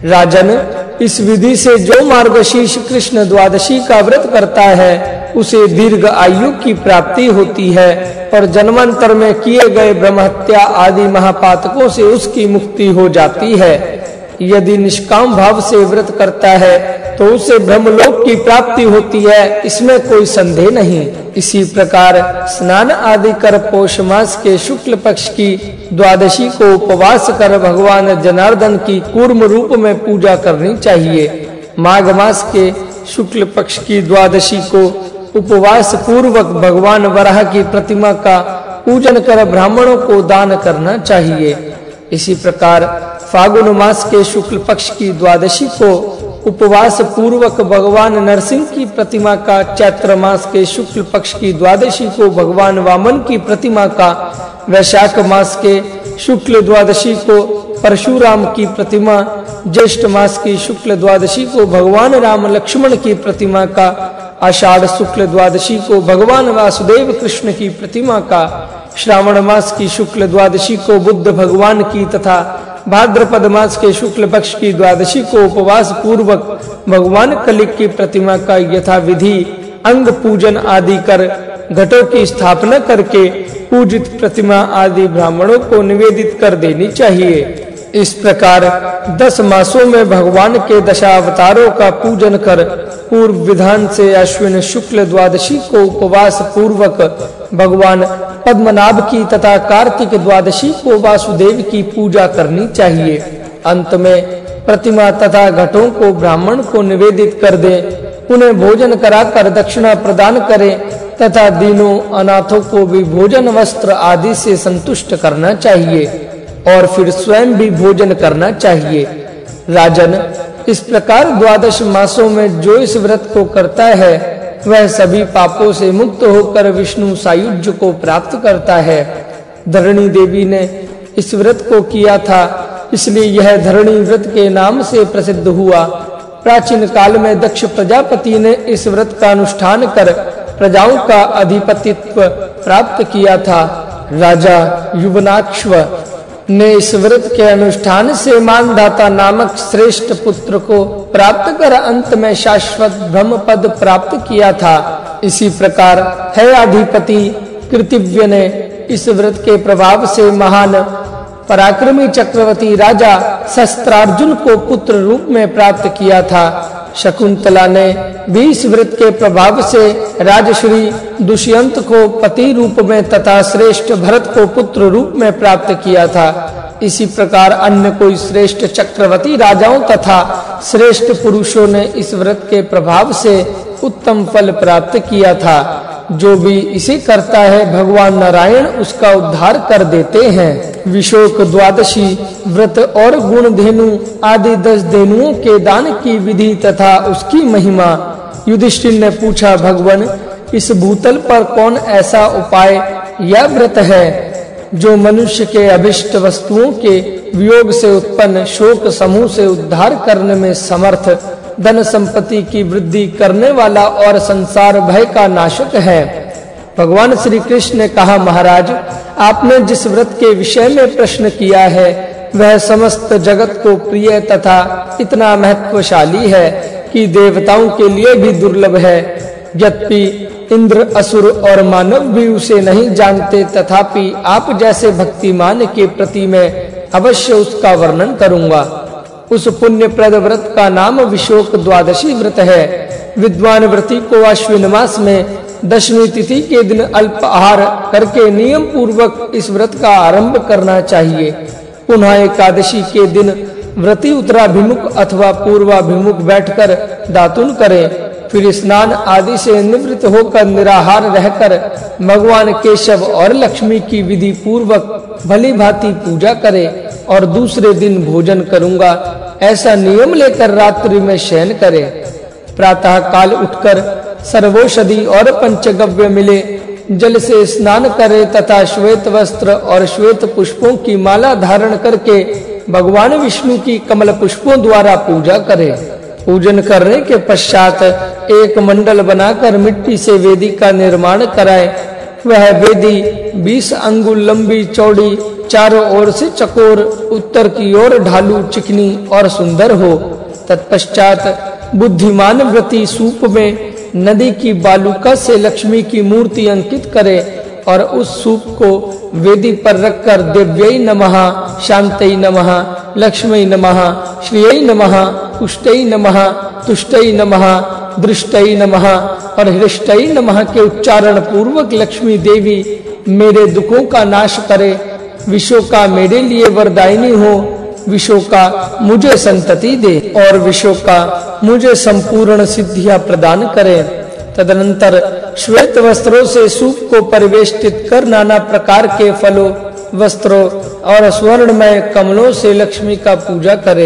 राजन, इस विधि से जो मार्गशीर्ष कृष्ण द्वादशी का व्रत करता है उसे दीर्घ आयु की प्राप्ति होती है और जन्मांतर में किए गए ब्रह्महत्या आदि महापातकों से उसकी मुक्ति हो जाती है। यदि निष्काम भाव से व्रत करता है तो उसे ब्रह्मलोक की प्राप्ति होती है, इसमें कोई संदेह नहीं। इसी प्रकार स्नान आदि कर पौष मास के शुक्ल पक्ष की द्वादशी को उपवास कर भगवान जनार्दन की कूर्म रूप में पूजा करनी चाहिए। माघ मास के शुक्ल पक्ष की द्वादशी को उपवास पूर्वक भगवान वराह की प्रतिमा का पूजन कर ब्राह्मणों को दान करना चाहिए। इसी प्रकार फागुन मास के शुक्ल पक्ष की द्वादशी को उपवास पूर्वक भगवान नरसिंह की प्रतिमा का, चैत्र मास के शुक्ल पक्ष की द्वादशी को भगवान वामन की प्रतिमा का, वैशाख मास के शुक्ल द्वादशी को परशुराम की प्रतिमा, ज्येष्ठ मास की शुक्ल द्वादशी को भगवान राम लक्ष्मण की प्रतिमा का, आषाढ़ शुक्ल द्वादशी को भगवान वासुदेव कृष्ण की प्रतिमा का, श्रावण मास की शुक्ल द्वादशी को बुद्ध भगवान की तथा भाद्रपद मास के शुक्ल पक्ष की द्वादशी को उपवास पूर्वक भगवान कलिक की प्रतिमा का यथा विधि अंग पूजन आदि कर घटों की स्थापना करके पूजित प्रतिमा आदि ब्राह्मणों को निवेदित कर देनी चाहिए। इस प्रकार 10 मासों में भगवान के दशावतारों का पूजन कर पूर्व विधान से अश्विन शुक्ल द्वादशी को उपवास पूर्वक भगवान पद्मनाभ की तथा कार्तिक द्वादशी को वासुदेव की पूजा करनी चाहिए। अंत में प्रतिमा तथा घटों को ब्राह्मण को निवेदित कर दे, उन्हें भोजन कराकर दक्षिणा प्रदान करें तथा दीनों अनाथों को भी भोजन वस्त्र आदि से संतुष्ट करना चाहिए और फिर स्वयं भी भोजन करना चाहिए। राजन, इस प्रकार द्वादश मासों में जो इस व्रत को करता है वह सभी पापों से मुक्त होकर विष्णु सायुज्य को प्राप्त करता है। धरणी देवी ने इस व्रत को किया था, इसलिए यह धरणी व्रत के नाम से प्रसिद्ध हुआ। प्राचीन काल में दक्ष प्रजापति ने इस व्रत का अनुष्ठान कर प्रजाओं का अधिपतित्व प्राप्त किया था। राजा युवनाक्ष्व ने इस व्रत के अनुष्ठान से मानधाता नामक श्रेष्ठ पुत्र को प्राप्त कर अंत में शाश्वत ब्रह्म पद प्राप्त किया था। इसी प्रकार हयाधिपति कृतिव्य ने इस व्रत के प्रभाव से महान पराक्रमी चक्रवर्ती राजा शस्त्रार्जुन को पुत्र रूप में प्राप्त किया था। शकुंतला ने भी इस व्रत के प्रभाव से राजश्री दुष्यंत को पति रूप में तथा श्रेष्ठ भरत को पुत्र रूप में प्राप्त किया था। इसी प्रकार अन्य कोई श्रेष्ठ चक्रवर्ती राजाओं तथा श्रेष्ठ पुरुषों ने इस व्रत के प्रभाव से उत्तम फल प्राप्त किया था। जो भी इसे करता है भगवान नारायण उसका उद्धार कर देते हैं। विशोक द्वादशी व्रत और गुण धेनु आदि 10 धेनुओं के दान की विधि तथा उसकी महिमा। युधिष्ठिर ने पूछा, भगवान, इस भूतल पर कौन ऐसा उपाय या व्रत है जो मनुष्य के अभिष्ट वस्तुओं के वियोग से उत्पन्न शोक समूह से उद्धार करने में समर्थ, धन संपत्ति की वृद्धि करने वाला और संसार भय का नाशक है? भगवान श्री कृष्ण ने कहा, महाराज, आपने जिस व्रत के विषय में प्रश्न किया है वह समस्त जगत को प्रिय तथा इतना महत्वशाली है कि देवताओं के लिए भी दुर्लभ है। यद्यपि इंद्र, असुर और मानव भी उसे नहीं जानते, तथापि आप जैसे भक्तिमान के प्रति मैं अवश्य उसका वर्णन करूंगा। उस पुण्यप्रद व्रत का नाम विशोक द्वादशी व्रत है। विद्वान व्रती को अश्विन मास में 10वीं तिथि के दिन अल्प आहार करके नियम पूर्वक इस व्रत का आरंभ करना चाहिए। पुनः एकादशी के दिन व्रती उत्तराभिमुख अथवा पूर्वाभिमुख बैठकर दातुन करे, फिर स्नान आदि से निवृत्त होकर निराहार रहकर भगवान केशव और लक्ष्मी की विधि पूर्वक भली भांति पूजा करे और दूसरे दिन भोजन करूंगा ऐसा नियम लेकर रात्रि में शयन करे। प्रातः काल उठकर सर्वौषधि और पंचगव्य मिले जल से स्नान करे तथा श्वेत वस्त्र और श्वेत पुष्पों की माला धारण करके भगवान विष्णु की कमल पुष्पों द्वारा पूजा करे। पूजन करने के पश्चात एक मंडल बनाकर मिट्टी से वेदी का निर्माण कराए। वह वेदी 20 अंगुल लंबी, चौड़ी, चारों ओर से चकोर, उत्तर की ओर ढालू, चिकनी और सुंदर हो। तत्पश्चात बुद्धिमान व्रती सूप में नदी की बालुका से लक्ष्मी की मूर्ति अंकित करे और उस सूप को वेदी पर रखकर दिव्यै नमः, शांतै नमः, लक्ष्मै नमः, श्रियै नमः, पुष्टै नमः, तुष्टै नमः, दृष्टै नमः और हृष्टै नमः के उच्चारण पूर्वक लक्ष्मी देवी मेरे दुखों का नाश करे, विषों का मेरे लिए वरदायिनी हो, विषों का मुझे संतति दे और विषों का मुझे संपूर्ण सिद्धियां प्रदान करे। तदनंतर श्वेत वस्त्रों से सूप को परिवेष्टित कर नाना प्रकार के फलों, वस्त्रों और स्वर्णमय कमलों से लक्ष्मी का पूजा करे।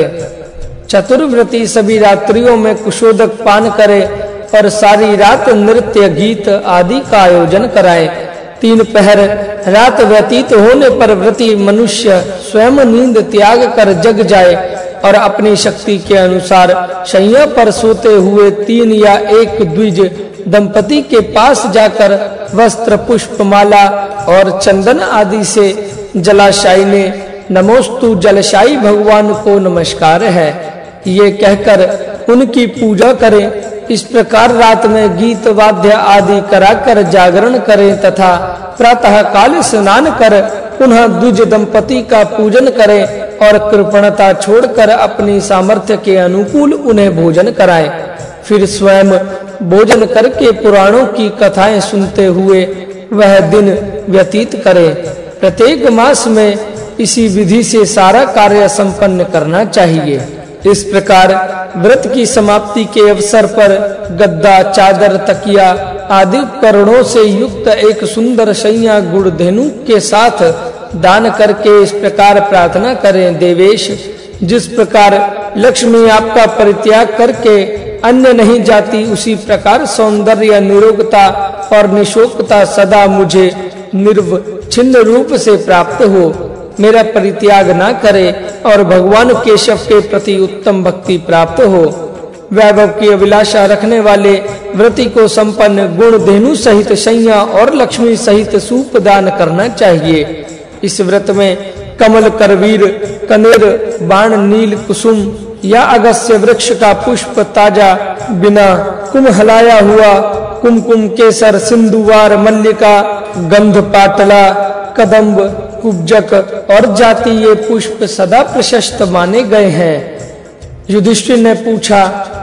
चतुर्व्रती सभी रात्रियों में कुशोदक पान करे और सारी रात नृत्य, गीत आदि का आयोजन कराए। 3 पहर रात व्यतीत होने पर व्रती मनुष्य स्वयं नींद त्याग कर जग जाए और अपनी शक्ति के अनुसार शैया पर सोते हुए 3 या 1 द्विज दंपति के पास जाकर वस्त्र, पुष्प, माला और चंदन आदि से जलाशायी ने नमोस्तु जलशायी भगवान को नमस्कार है, ये कहकर उनकी पूजा करें। इस प्रकार रात में गीत, वाद्य आदि कराकर जागरण करें तथा प्रातः काल स्नान कर पुनः द्विज दंपति का पूजन करें और कृपणता छोड़कर अपनी सामर्थ्य के अनुकूल उन्हें भोजन कराएं। फिर स्वयं भोजन करके पुराणों की कथाएं सुनते हुए वह दिन व्यतीत करें। प्रत्येक मास में इसी विधि से सारा कार्य संपन्न करना चाहिए। इस प्रकार व्रत की समाप्ति के अवसर पर गद्दा, चादर, तकिया आदि उपकरणों से युक्त एक सुंदर शैया गुड़ धेनु के साथ दान करके इस प्रकार प्रार्थना करें, देवेश, जिस प्रकार लक्ष्मी आपका परित्याग करके अन्य नहीं जाती, उसी प्रकार सौंदर्य, निरोगता और निशोकता सदा मुझे निर्विच्छिन्न रूप से प्राप्त हो, मेरा परित्याग ना करे और भगवान केशव के प्रति उत्तम भक्ति प्राप्त हो। वैभव की अभिलाषा रखने वाले व्रती को संपन्न गुण धेनु सहित शैया और लक्ष्मी सहित सूप दान करना चाहिए। इस व्रत में कमल, करवीर, कनेर, बाण, नील, कुसुम या अगस्त्य वृक्ष का पुष्प ताजा बिना कुम्हलाया हुआ, कुमकुम, केसर, सिंधुवार, मल्लिका, गंध, पाटला, कदम्ब, कुब्जक और जाति ये पुष्प सदा प्रशस्त माने गए हैं। युधिष्ठिर ने पूछा,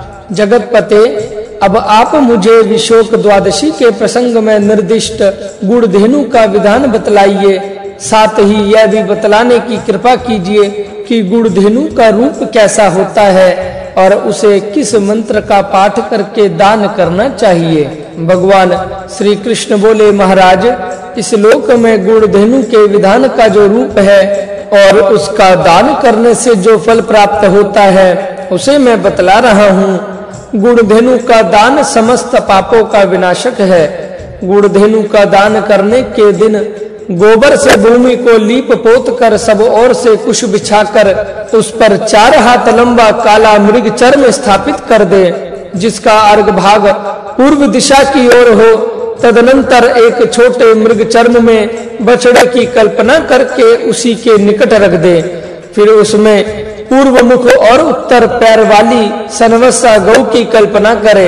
जगतपते, अब आप मुझे विशोक द्वादशी के प्रसंग में निर्दिष्ट गुड़ धेनु का विधान बतलाइए, साथ ही यह भी बतलाने की कृपा कीजिए कि गुड़ धेनु का रूप कैसा होता है और उसे किस मंत्र का पाठ करके दान करना चाहिए। भगवान श्री कृष्ण बोले, महाराज, इस लोक में गुड़ धेनु के विधान का जो रूप है और उसका दान करने से जो फल प्राप्त होता है उसे मैं बतला रहा हूँ। गुड़ धेनु का दान समस्त पापों का विनाशक है। गुड़ धेनु का दान करने के दिन गोबर से भूमि को लीप पोत कर सब ओर से कुश बिछाकर उस पर 4 हाथ लंबा काला मृग चर्म स्थापित कर दे, जिसका अर्घ भाग पूर्व दिशा की ओर हो। तदनंतर एक छोटे मृग चर्म में बछड़े की कल्पना करके उसी के निकट रख दे। फिर उसमें पूर्व मुख और उत्तर पैर वाली सनवत्सा गौ की कल्पना करे।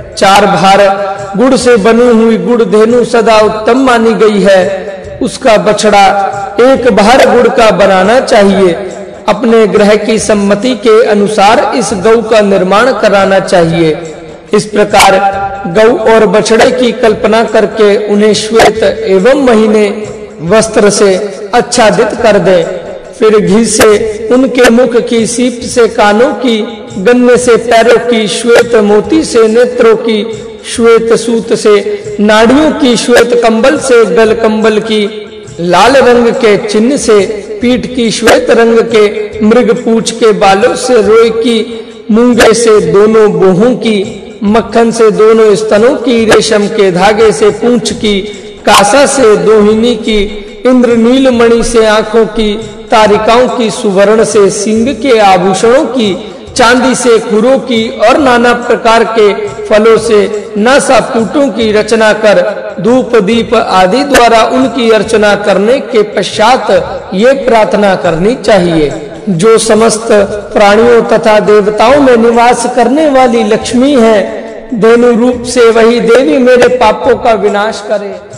4 भार गुड़ से बनी हुई गुड़ धेनु सदा उत्तम मानी गई है। उसका बछड़ा 1 भार गुड़ का बनाना चाहिए। अपने ग्रह की सम्मति के अनुसार इस गौ का निर्माण कराना चाहिए। इस प्रकार गौ और बछड़े की कल्पना करके उन्हें श्वेत एवं महीने वस्त्र से आच्छादित कर दे। फिर घी से उनके मुख की, सीप से कानों की, गन्ने से पैरों की, श्वेत मोती से नेत्रों की, श्वेत सूत से नाड़ियों की, श्वेत कंबल से गल कंबल की, लाल रंग के चिन्ह से पीठ की, श्वेत रंग के मृग पूंछ के बालों से रोई की, मूंगे से दोनों बोहों की, मक्खन से दोनों स्तनों की, रेशम के धागे से पूंछ की, कासा से दोहिनी की, इंद्रनील मणि से आंखों की, तारिकाओं की, सुवर्ण से सिंग के आभूषणों की, चांदी से खुरों की और नाना प्रकार के फलों से नासापुटों की रचना कर धूप दीप आदि द्वारा उनकी अर्चना करने के पश्चात ये प्रार्थना करनी चाहिए, जो समस्त प्राणियों तथा देवताओं में निवास करने वाली लक्ष्मी है, धेनु रूप से वही देवी मेरे पापों का विनाश करे।